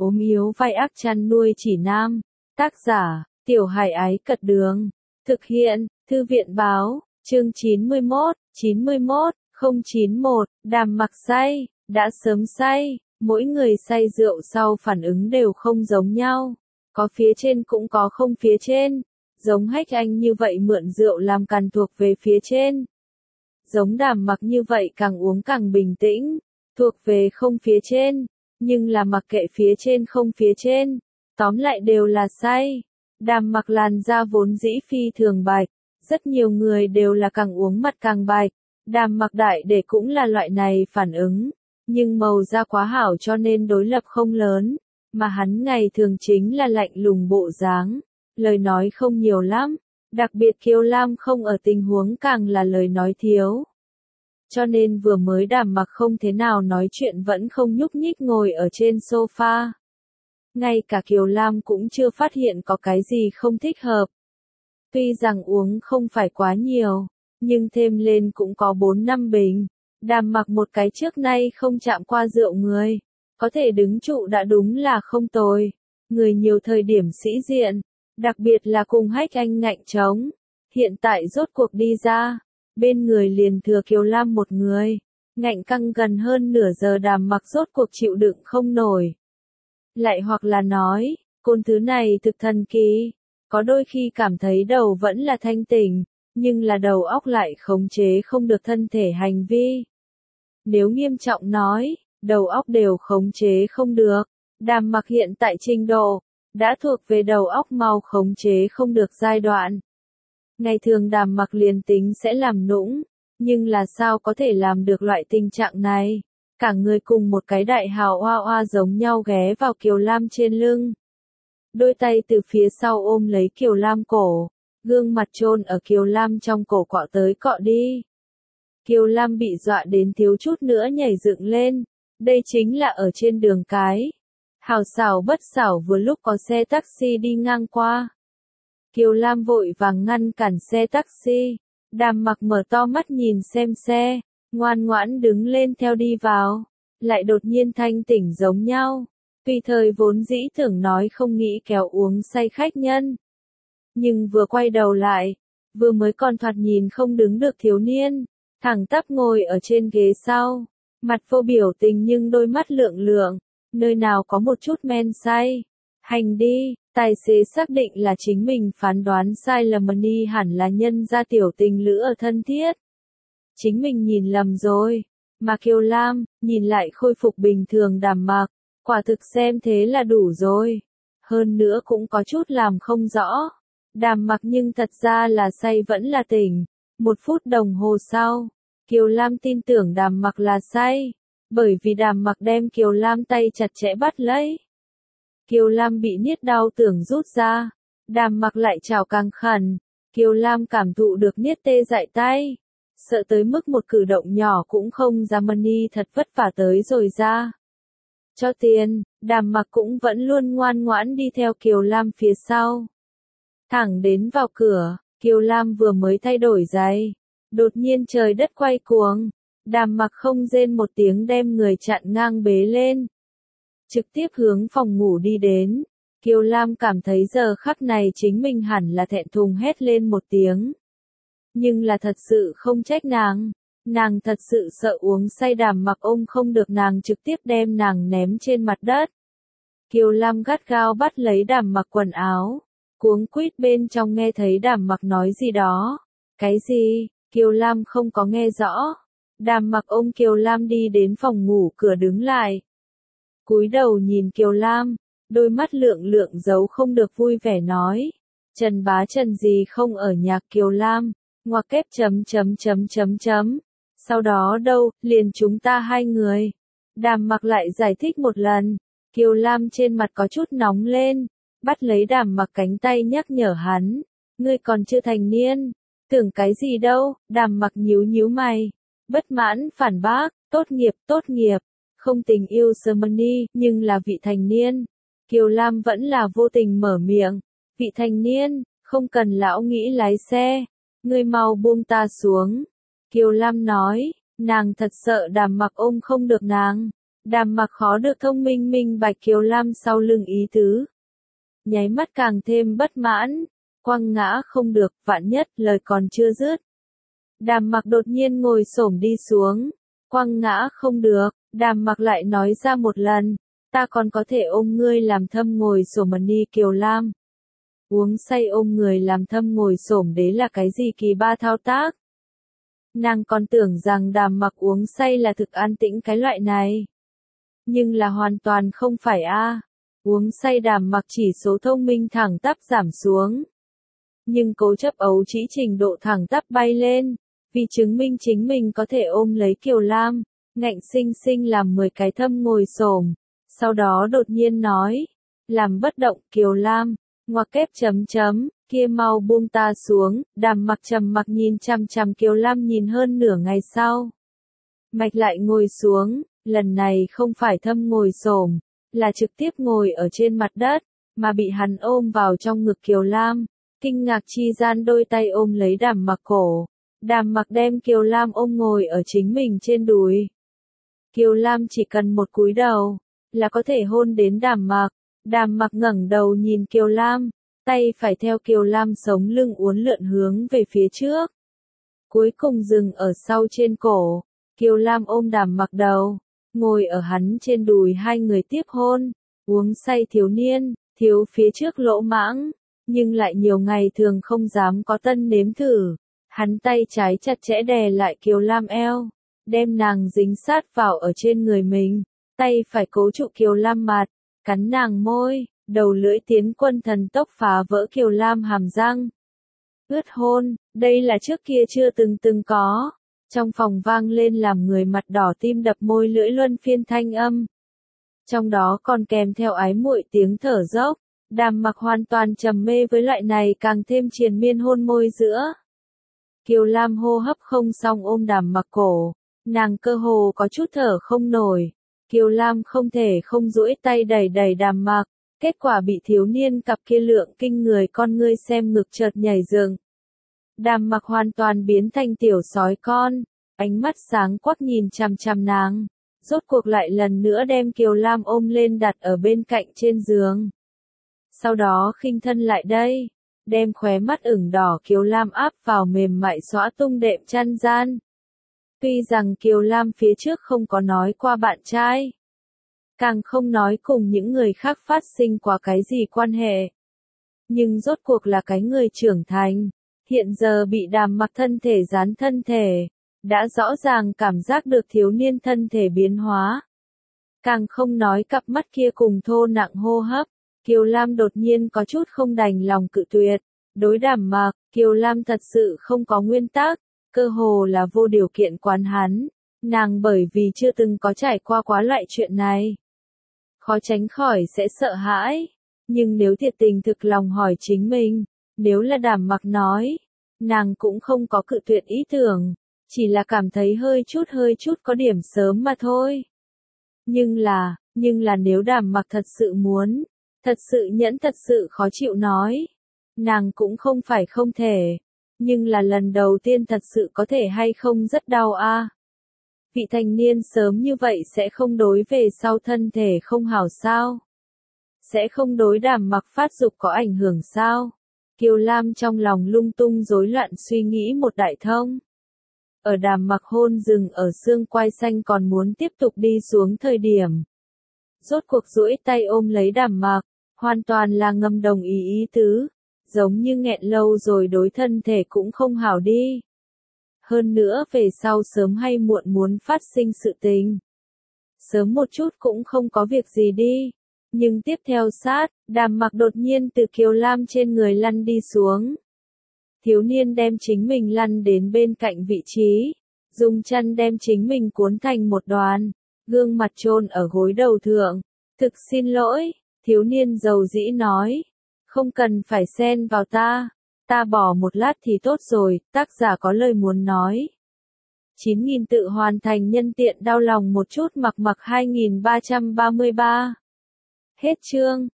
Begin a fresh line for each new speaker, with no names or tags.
ốm yếu vai ác chăn nuôi chỉ nam. Tác giả, Tiểu Hải Ái Cật Đường. Thực hiện, Thư viện Báo, chương 91, 091, Đàm Mặc say, đã sớm say, mỗi người say rượu sau phản ứng đều không giống nhau. Có phía trên cũng có không phía trên. Giống Hách Anh như vậy mượn rượu làm càn thuộc về phía trên. Giống Đàm Mặc như vậy càng uống càng bình tĩnh, thuộc về không phía trên, nhưng là mặc kệ phía trên không phía trên, tóm lại đều là say. Đàm Mặc làn da vốn dĩ phi thường bạch, rất nhiều người đều là càng uống mặt càng bạch, Đàm Mặc đại để cũng là loại này phản ứng, nhưng màu da quá hảo cho nên đối lập không lớn, mà hắn ngày thường chính là lạnh lùng bộ dáng, lời nói không nhiều lắm, đặc biệt Kiều Lam không ở tình huống càng là lời nói thiếu. Cho nên vừa mới Đàm Mặc không thế nào nói chuyện vẫn không nhúc nhích ngồi ở trên sofa. Ngay cả Kiều Lam cũng chưa phát hiện có cái gì không thích hợp. Tuy rằng uống không phải quá nhiều, nhưng thêm lên cũng có 4-5 bình. Đàm Mặc một cái trước nay không chạm qua rượu người, có thể đứng trụ đã đúng là không tồi. Người nhiều thời điểm sĩ diện, đặc biệt là cùng Hách Anh ngạnh trống. Hiện tại rốt cuộc đi ra, bên người liền thừa Kiều Lam một người, ngạnh căng gần hơn nửa giờ Đàm Mặc rốt cuộc chịu đựng không nổi. Lại hoặc là nói, côn thứ này thực thần kỳ, có đôi khi cảm thấy đầu vẫn là thanh tỉnh, nhưng là đầu óc lại khống chế không được thân thể hành vi. Nếu nghiêm trọng nói, đầu óc đều khống chế không được, Đàm Mặc hiện tại trình độ, đã thuộc về đầu óc mau khống chế không được giai đoạn. Ngày thường Đàm Mặc liền tính sẽ làm nũng, nhưng là sao có thể làm được loại tình trạng này? Cả người cùng một cái đại hào oa oa giống nhau ghé vào Kiều Lam trên lưng. Đôi tay từ phía sau ôm lấy Kiều Lam cổ, gương mặt chôn ở Kiều Lam trong cổ cọ tới cọ đi. Kiều Lam bị dọa đến thiếu chút nữa nhảy dựng lên, đây chính là ở trên đường cái. Hào xảo bất xảo vừa lúc có xe taxi đi ngang qua. Kiều Lam vội vàng ngăn cản xe taxi, Đàm Mặc mở to mắt nhìn xem xe, ngoan ngoãn đứng lên theo đi vào, lại đột nhiên thanh tỉnh giống nhau, tùy thời vốn dĩ tưởng nói không nghĩ kéo uống say khách nhân. Nhưng vừa quay đầu lại, vừa mới còn thoạt nhìn không đứng được thiếu niên, thẳng tắp ngồi ở trên ghế sau, mặt vô biểu tình nhưng đôi mắt lượng lượng, nơi nào có một chút men say. Hành đi, tài xế xác định là chính mình phán đoán sai lầm đi hẳn là nhân ra tiểu tình lữ ở thân thiết. Chính mình nhìn lầm rồi, mà Kiều Lam, nhìn lại khôi phục bình thường Đàm Mặc, quả thực xem thế là đủ rồi. Hơn nữa cũng có chút làm không rõ. Đàm Mặc nhưng thật ra là say vẫn là tỉnh. 1 phút đồng hồ sau, Kiều Lam tin tưởng Đàm Mặc là say, bởi vì Đàm Mặc đem Kiều Lam tay chặt chẽ bắt lấy. Kiều Lam bị niết đau tưởng rút ra, Đàm Mặc lại chào càng khẩn, Kiều Lam cảm thụ được niết tê dại tay, sợ tới mức một cử động nhỏ cũng không dám đi thật vất vả tới rồi ra. Cho tiền, Đàm Mặc cũng vẫn luôn ngoan ngoãn đi theo Kiều Lam phía sau. Thẳng đến vào cửa, Kiều Lam vừa mới thay đổi giày, đột nhiên trời đất quay cuồng, Đàm Mặc không rên một tiếng đem người chặn ngang bế lên. Trực tiếp hướng phòng ngủ đi đến, Kiều Lam cảm thấy giờ khắc này chính mình hẳn là thẹn thùng hét lên một tiếng. Nhưng là thật sự không trách nàng thật sự sợ uống say Đàm Mặc ôm không được nàng trực tiếp đem nàng ném trên mặt đất. Kiều Lam gắt gao bắt lấy Đàm Mặc quần áo, cuống quýt bên trong nghe thấy Đàm Mặc nói gì đó. Cái gì? Kiều Lam không có nghe rõ. Đàm Mặc ôm Kiều Lam đi đến phòng ngủ cửa đứng lại. Cúi đầu nhìn Kiều Lam, đôi mắt lượng lượng giấu không được vui vẻ nói. Trần bá Trần gì không ở nhà Kiều Lam, ngoặc kép chấm. Sau đó đâu, liền chúng ta 2 người. Đàm Mặc lại giải thích một lần. Kiều Lam trên mặt có chút nóng lên, bắt lấy Đàm Mặc cánh tay nhắc nhở hắn. Ngươi còn chưa thành niên, tưởng cái gì đâu, Đàm Mặc nhíu nhíu mày. Bất mãn phản bác, tốt nghiệp. Không tình yêu Germany, nhưng là vị thành niên. Kiều Lam vẫn là vô tình mở miệng. Vị thành niên, không cần lão nghĩ lái xe. Ngươi mau buông ta xuống. Kiều Lam nói, nàng thật sợ Đàm Mặc ôm không được nàng. Đàm Mặc khó được thông minh minh bạch Kiều Lam sau lưng ý tứ. Nháy mắt càng thêm bất mãn, quăng ngã không được, vạn nhất, lời còn chưa dứt. Đàm Mặc đột nhiên ngồi xổm đi xuống, quăng ngã không được, Đàm Mặc lại nói ra một lần, ta còn có thể ôm ngươi làm thâm ngồi xổm mà đi Kiều Lam. Uống say ôm người làm thâm ngồi xổm đấy là cái gì kỳ ba thao tác? Nàng còn tưởng rằng Đàm Mặc uống say là thực an tĩnh cái loại này. Nhưng là hoàn toàn không phải a. Uống say Đàm Mặc chỉ số thông minh thẳng tắp giảm xuống. Nhưng cố chấp ấu trĩ trình độ thẳng tắp bay lên, vì chứng minh chính mình có thể ôm lấy Kiều Lam, ngạnh sinh sinh làm 10 cái thâm ngồi xổm, sau đó đột nhiên nói, làm bất động Kiều Lam, ngoặc kép chấm chấm, kia mau buông ta xuống, Đàm Mặc trầm mặc nhìn chằm chằm Kiều Lam nhìn hơn nửa ngày sau. Mạch lại ngồi xuống, lần này không phải thâm ngồi xổm, là trực tiếp ngồi ở trên mặt đất, mà bị hắn ôm vào trong ngực Kiều Lam, kinh ngạc chi gian đôi tay ôm lấy Đàm Mặc cổ. Đàm Mặc đem Kiều Lam ôm ngồi ở chính mình trên đùi. Kiều Lam chỉ cần một cúi đầu, là có thể hôn đến Đàm Mặc. Đàm Mặc ngẩng đầu nhìn Kiều Lam, tay phải theo Kiều Lam sống lưng uốn lượn hướng về phía trước. Cuối cùng dừng ở sau trên cổ, Kiều Lam ôm Đàm Mặc đầu, ngồi ở hắn trên đùi hai người tiếp hôn, uống say thiếu niên, thiếu phía trước lỗ mãng, nhưng lại nhiều ngày thường không dám có tân nếm thử. Hắn tay trái chặt chẽ đè lại Kiều Lam eo, đem nàng dính sát vào ở trên người mình, tay phải cố trụ Kiều Lam mặt, cắn nàng môi, đầu lưỡi tiến quân thần tốc phá vỡ Kiều Lam hàm răng. Ướt hôn, đây là trước kia chưa từng có. Trong phòng vang lên làm người mặt đỏ tim đập môi lưỡi luân phiên thanh âm. Trong đó còn kèm theo ái muội tiếng thở dốc, Đàm Mặc hoàn toàn trầm mê với loại này càng thêm triền miên hôn môi giữa. Kiều Lam hô hấp không xong ôm Đàm Mặc cổ, nàng cơ hồ có chút thở không nổi. Kiều Lam không thể không duỗi tay đẩy Đàm Mặc, kết quả bị thiếu niên cặp kia lượng kinh người con ngươi xem ngực chợt nhảy dựng. Đàm Mặc hoàn toàn biến thành tiểu sói con, ánh mắt sáng quắc nhìn chằm chằm nàng, rốt cuộc lại lần nữa đem Kiều Lam ôm lên đặt ở bên cạnh trên giường. Sau đó khinh thân lại đây, đem khóe mắt ửng đỏ Kiều Lam áp vào mềm mại xõa tung đệm chăn gian. Tuy rằng Kiều Lam phía trước không có nói qua bạn trai, càng không nói cùng những người khác phát sinh qua cái gì quan hệ, nhưng rốt cuộc là cái người trưởng thành, hiện giờ bị Đàm Mặc thân thể dán thân thể, đã rõ ràng cảm giác được thiếu niên thân thể biến hóa. Càng không nói cặp mắt kia cùng thô nặng hô hấp, Kiều Lam đột nhiên có chút không đành lòng cự tuyệt. Đối Đàm Mặc, Kiều Lam thật sự không có nguyên tắc, cơ hồ là vô điều kiện quán hắn. Nàng bởi vì chưa từng có trải qua quá loại chuyện này, khó tránh khỏi sẽ sợ hãi. Nhưng nếu thiệt tình thực lòng hỏi chính mình, nếu là Đàm Mặc nói, nàng cũng không có cự tuyệt ý tưởng, chỉ là cảm thấy hơi chút có điểm sớm mà thôi. Nhưng là nếu Đàm Mặc thật sự muốn, thật sự nhẫn thật sự khó chịu nói, nàng cũng không phải không thể, nhưng là lần đầu tiên thật sự có thể hay không rất đau a. Vị thành niên sớm như vậy sẽ không đối về sau thân thể không hảo sao? Sẽ không đối Đàm Mặc phát dục có ảnh hưởng sao? Kiều Lam trong lòng lung tung rối loạn suy nghĩ một đại thông. Ở Đàm Mặc hôn dừng ở xương quai xanh còn muốn tiếp tục đi xuống thời điểm. Rốt cuộc duỗi tay ôm lấy Đàm Mặc, hoàn toàn là ngầm đồng ý tứ, giống như nghẹn lâu rồi đối thân thể cũng không hảo đi. Hơn nữa về sau sớm hay muộn muốn phát sinh sự tình. Sớm một chút cũng không có việc gì đi. Nhưng tiếp theo sát, Đàm Mặc đột nhiên từ Kiều Lam trên người lăn đi xuống. Thiếu niên đem chính mình lăn đến bên cạnh vị trí, dùng chân đem chính mình cuốn thành một đoàn, gương mặt chôn ở gối đầu thượng. Thực xin lỗi, thiếu niên dầu dĩ nói, không cần phải xen vào ta bỏ một lát thì tốt rồi, tác giả có lời muốn nói. 9.000 tự hoàn thành nhân tiện đau lòng một chút mặc 2333. Hết chương.